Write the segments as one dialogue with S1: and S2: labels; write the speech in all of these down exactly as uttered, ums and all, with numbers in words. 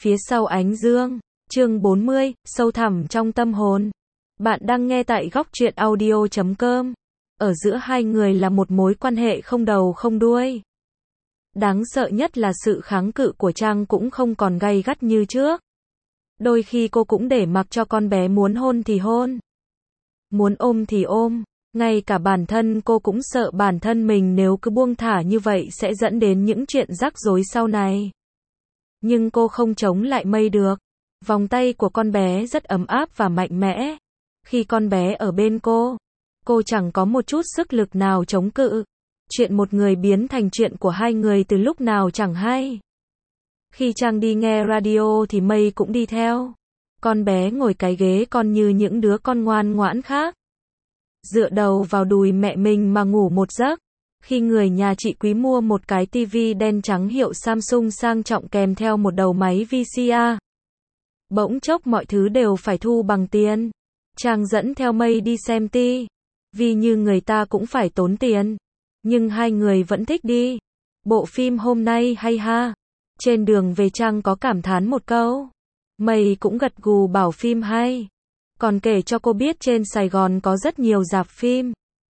S1: Phía sau ánh dương, chương bốn mươi, sâu thẳm trong tâm hồn. Bạn đang nghe tại góc truyện audio chấm com. Ở giữa hai người là một mối quan hệ không đầu không đuôi. Đáng sợ nhất là sự kháng cự của Trang cũng không còn gay gắt như trước. Đôi khi cô cũng để mặc cho con bé muốn hôn thì hôn, muốn ôm thì ôm. Ngay cả bản thân cô cũng sợ bản thân mình nếu cứ buông thả như vậy sẽ dẫn đến những chuyện rắc rối sau này. Nhưng cô không chống lại Mây được. Vòng tay của con bé rất ấm áp và mạnh mẽ. Khi con bé ở bên cô, cô chẳng có một chút sức lực nào chống cự. Chuyện một người biến thành chuyện của hai người từ lúc nào chẳng hay. Khi Trang đi nghe radio thì Mây cũng đi theo. Con bé ngồi cái ghế con như những đứa con ngoan ngoãn khác, dựa đầu vào đùi mẹ mình mà ngủ một giấc. Khi người nhà chị Quý mua một cái tivi đen trắng hiệu Samsung sang trọng kèm theo một đầu máy vê xê a, bỗng chốc mọi thứ đều phải thu bằng tiền. Trang dẫn theo Mây đi xem ti vi như người ta cũng phải tốn tiền. Nhưng hai người vẫn thích đi. Bộ phim hôm nay hay ha. Trên đường về Trang có cảm thán một câu. Mây cũng gật gù bảo phim hay. Còn kể cho cô biết trên Sài Gòn có rất nhiều rạp phim.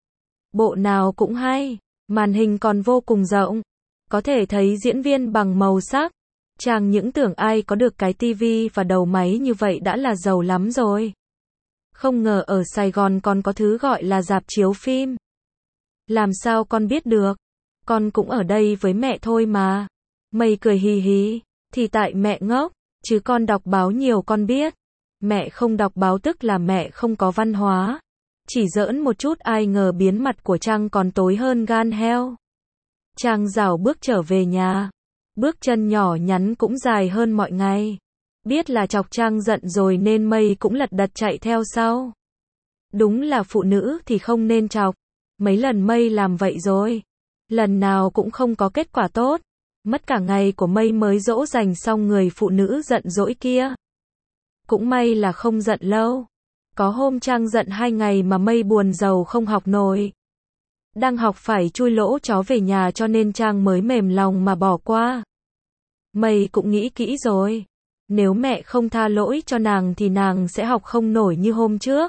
S1: Bộ nào cũng hay. Màn hình còn vô cùng rộng. Có thể thấy diễn viên bằng màu sắc. Trang những tưởng ai có được cái tivi và đầu máy như vậy đã là giàu lắm rồi. Không ngờ ở Sài Gòn còn có thứ gọi là rạp chiếu phim. Làm sao con biết được? Con cũng ở đây với mẹ thôi mà. Mây cười hì hì. Thì tại mẹ ngốc, chứ con đọc báo nhiều con biết. Mẹ không đọc báo tức là mẹ không có văn hóa. Chỉ giỡn một chút ai ngờ biến mặt của Trang còn tối hơn gan heo. Trang rảo bước trở về nhà. Bước chân nhỏ nhắn cũng dài hơn mọi ngày. Biết là chọc Trang giận rồi nên Mây cũng lật đật chạy theo sau. Đúng là phụ nữ thì không nên chọc. Mấy lần Mây làm vậy rồi. Lần nào cũng không có kết quả tốt. Mất cả ngày của Mây mới dỗ dành xong người phụ nữ giận dỗi kia. Cũng may là không giận lâu. Có hôm Trang giận hai ngày mà Mây buồn rầu không học nổi. Đang học phải chui lỗ chó về nhà cho nên Trang mới mềm lòng mà bỏ qua. Mây cũng nghĩ kỹ rồi. Nếu mẹ không tha lỗi cho nàng thì nàng sẽ học không nổi như hôm trước.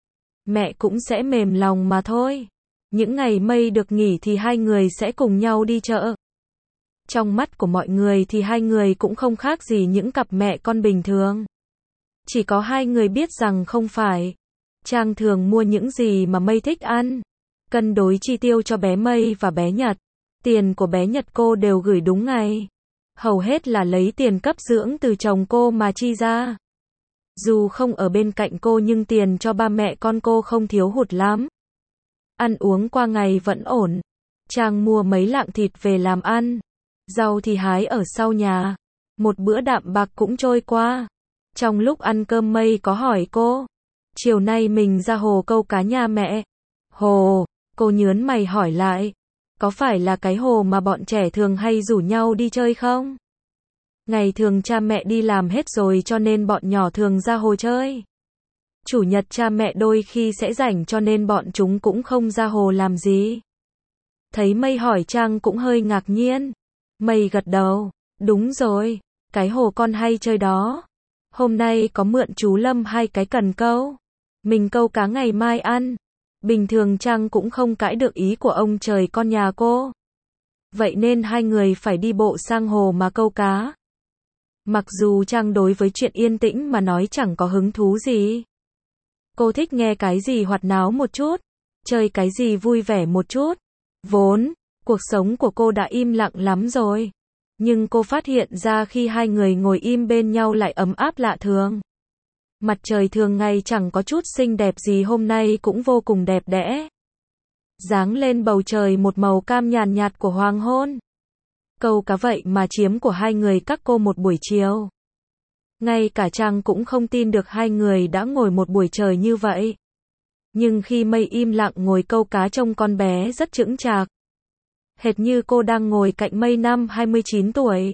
S1: Mẹ cũng sẽ mềm lòng mà thôi. Những ngày Mây được nghỉ thì hai người sẽ cùng nhau đi chợ. Trong mắt của mọi người thì hai người cũng không khác gì những cặp mẹ con bình thường. Chỉ có hai người biết rằng không phải. Trang thường mua những gì mà Mây thích ăn. Cân đối chi tiêu cho bé Mây và bé Nhật. Tiền của bé Nhật cô đều gửi đúng ngày. Hầu hết là lấy tiền cấp dưỡng từ chồng cô mà chi ra. Dù không ở bên cạnh cô nhưng tiền cho ba mẹ con cô không thiếu hụt lắm. Ăn uống qua ngày vẫn ổn. Trang mua mấy lạng thịt về làm ăn. Rau thì hái ở sau nhà. Một bữa đạm bạc cũng trôi qua. Trong lúc ăn cơm Mây có hỏi cô. Chiều nay mình ra hồ câu cá nha mẹ. Hồ, cô nhớn mày hỏi lại. Có phải là cái hồ mà bọn trẻ thường hay rủ nhau đi chơi không? Ngày thường cha mẹ đi làm hết rồi cho nên bọn nhỏ thường ra hồ chơi. Chủ nhật cha mẹ đôi khi sẽ rảnh cho nên bọn chúng cũng không ra hồ làm gì. Thấy Mây hỏi Trang cũng hơi ngạc nhiên. Mây gật đầu. Đúng rồi, cái hồ con hay chơi đó. Hôm nay có mượn chú Lâm hai cái cần câu. Mình câu cá ngày mai ăn. Bình thường Trang cũng không cãi được ý của ông trời con nhà cô. Vậy nên hai người phải đi bộ sang hồ mà câu cá. Mặc dù Trang đối với chuyện yên tĩnh mà nói chẳng có hứng thú gì. Cô thích nghe cái gì hoạt náo một chút. Chơi cái gì vui vẻ một chút. Vốn, cuộc sống của cô đã im lặng lắm rồi. Nhưng cô phát hiện ra khi hai người ngồi im bên nhau lại ấm áp lạ thường. Mặt trời thường ngày chẳng có chút xinh đẹp gì hôm nay cũng vô cùng đẹp đẽ. Giáng lên bầu trời một màu cam nhàn nhạt của hoàng hôn. Câu cá vậy mà chiếm của hai người các cô một buổi chiều. Ngay cả Trang cũng không tin được hai người đã ngồi một buổi trời như vậy. Nhưng khi Mây im lặng ngồi câu cá trông con bé rất chững chạc. Hệt như cô đang ngồi cạnh Mây năm hai mươi chín tuổi.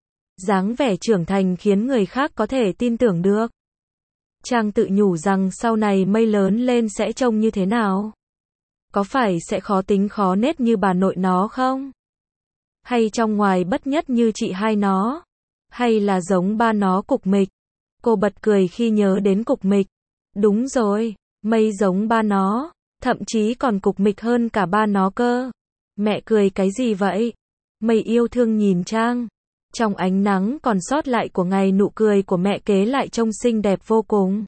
S1: Dáng vẻ trưởng thành khiến người khác có thể tin tưởng được. Trang tự nhủ rằng sau này Mây lớn lên sẽ trông như thế nào? Có phải sẽ khó tính khó nết như bà nội nó không? Hay trong ngoài bất nhất như chị hai nó? Hay là giống ba nó cục mịch? Cô bật cười khi nhớ đến cục mịch. Đúng rồi, Mây giống ba nó, thậm chí còn cục mịch hơn cả ba nó cơ. Mẹ cười cái gì vậy? Mây yêu thương nhìn Trang. Trong ánh nắng còn sót lại của ngày, nụ cười của mẹ kế lại trông xinh đẹp vô cùng.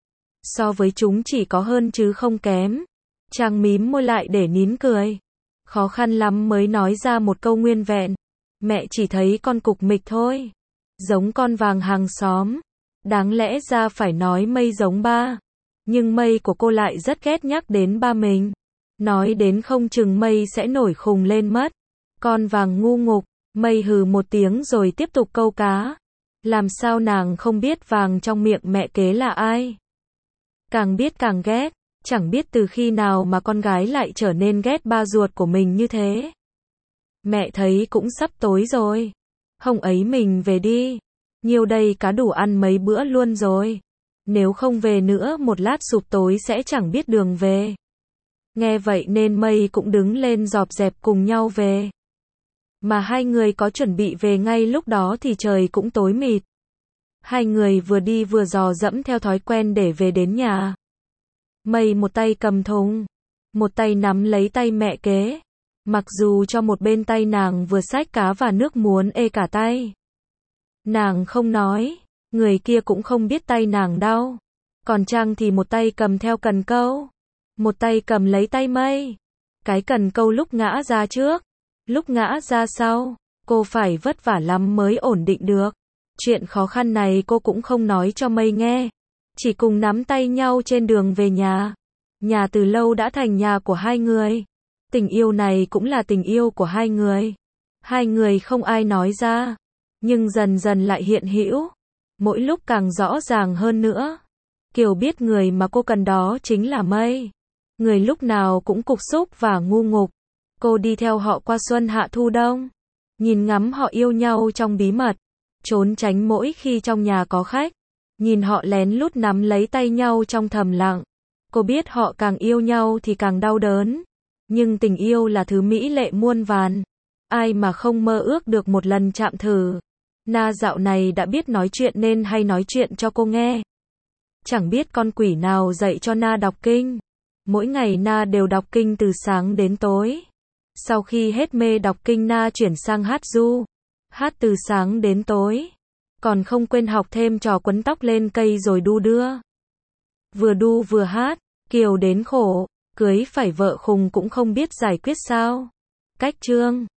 S1: So với chúng chỉ có hơn chứ không kém. Trang mím môi lại để nín cười. Khó khăn lắm mới nói ra một câu nguyên vẹn. Mẹ chỉ thấy con cục mịch thôi. Giống con vàng hàng xóm. Đáng lẽ ra phải nói Mây giống ba. Nhưng Mây của cô lại rất ghét nhắc đến ba mình. Nói đến không chừng Mây sẽ nổi khùng lên mất. Con vàng ngu ngục. Mây hừ một tiếng rồi tiếp tục câu cá. Làm sao nàng không biết vàng trong miệng mẹ kế là ai? Càng biết càng ghét. Chẳng biết từ khi nào mà con gái lại trở nên ghét ba ruột của mình như thế. Mẹ thấy cũng sắp tối rồi. Hôm ấy mình về đi. Nhiều đây cá đủ ăn mấy bữa luôn rồi. Nếu không về nữa một lát sụp tối sẽ chẳng biết đường về. Nghe vậy nên Mây cũng đứng lên dọp dẹp cùng nhau về. Mà hai người có chuẩn bị về ngay lúc đó thì trời cũng tối mịt. Hai người vừa đi vừa dò dẫm theo thói quen để về đến nhà. Mây một tay cầm thùng, một tay nắm lấy tay mẹ kế. Mặc dù cho một bên tay nàng vừa xách cá và nước muốn ê cả tay. Nàng không nói, người kia cũng không biết tay nàng đau. Còn Trang thì một tay cầm theo cần câu, một tay cầm lấy tay Mây. Cái cần câu lúc ngã ra trước, lúc ngã ra sau, cô phải vất vả lắm mới ổn định được. Chuyện khó khăn này cô cũng không nói cho Mây nghe. Chỉ cùng nắm tay nhau trên đường về nhà. Nhà từ lâu đã thành nhà của hai người. Tình yêu này cũng là tình yêu của hai người. Hai người không ai nói ra, nhưng dần dần lại hiện hữu. Mỗi lúc càng rõ ràng hơn nữa. Kiều biết người mà cô cần đó chính là Mây. Người lúc nào cũng cục xúc và ngu ngục. Cô đi theo họ qua xuân hạ thu đông. Nhìn ngắm họ yêu nhau trong bí mật. Trốn tránh mỗi khi trong nhà có khách. Nhìn họ lén lút nắm lấy tay nhau trong thầm lặng. Cô biết họ càng yêu nhau thì càng đau đớn. Nhưng tình yêu là thứ mỹ lệ muôn vàn. Ai mà không mơ ước được một lần chạm thử. Na dạo này đã biết nói chuyện nên hay nói chuyện cho cô nghe. Chẳng biết con quỷ nào dạy cho Na đọc kinh. Mỗi ngày Na đều đọc kinh từ sáng đến tối. Sau khi hết mê đọc kinh Na chuyển sang hát ru. Hát từ sáng đến tối. Còn không quên học thêm trò quấn tóc lên cây rồi đu đưa. Vừa đu vừa hát, Kiều đến khổ, cưới phải vợ khùng cũng không biết giải quyết sao. Cách chương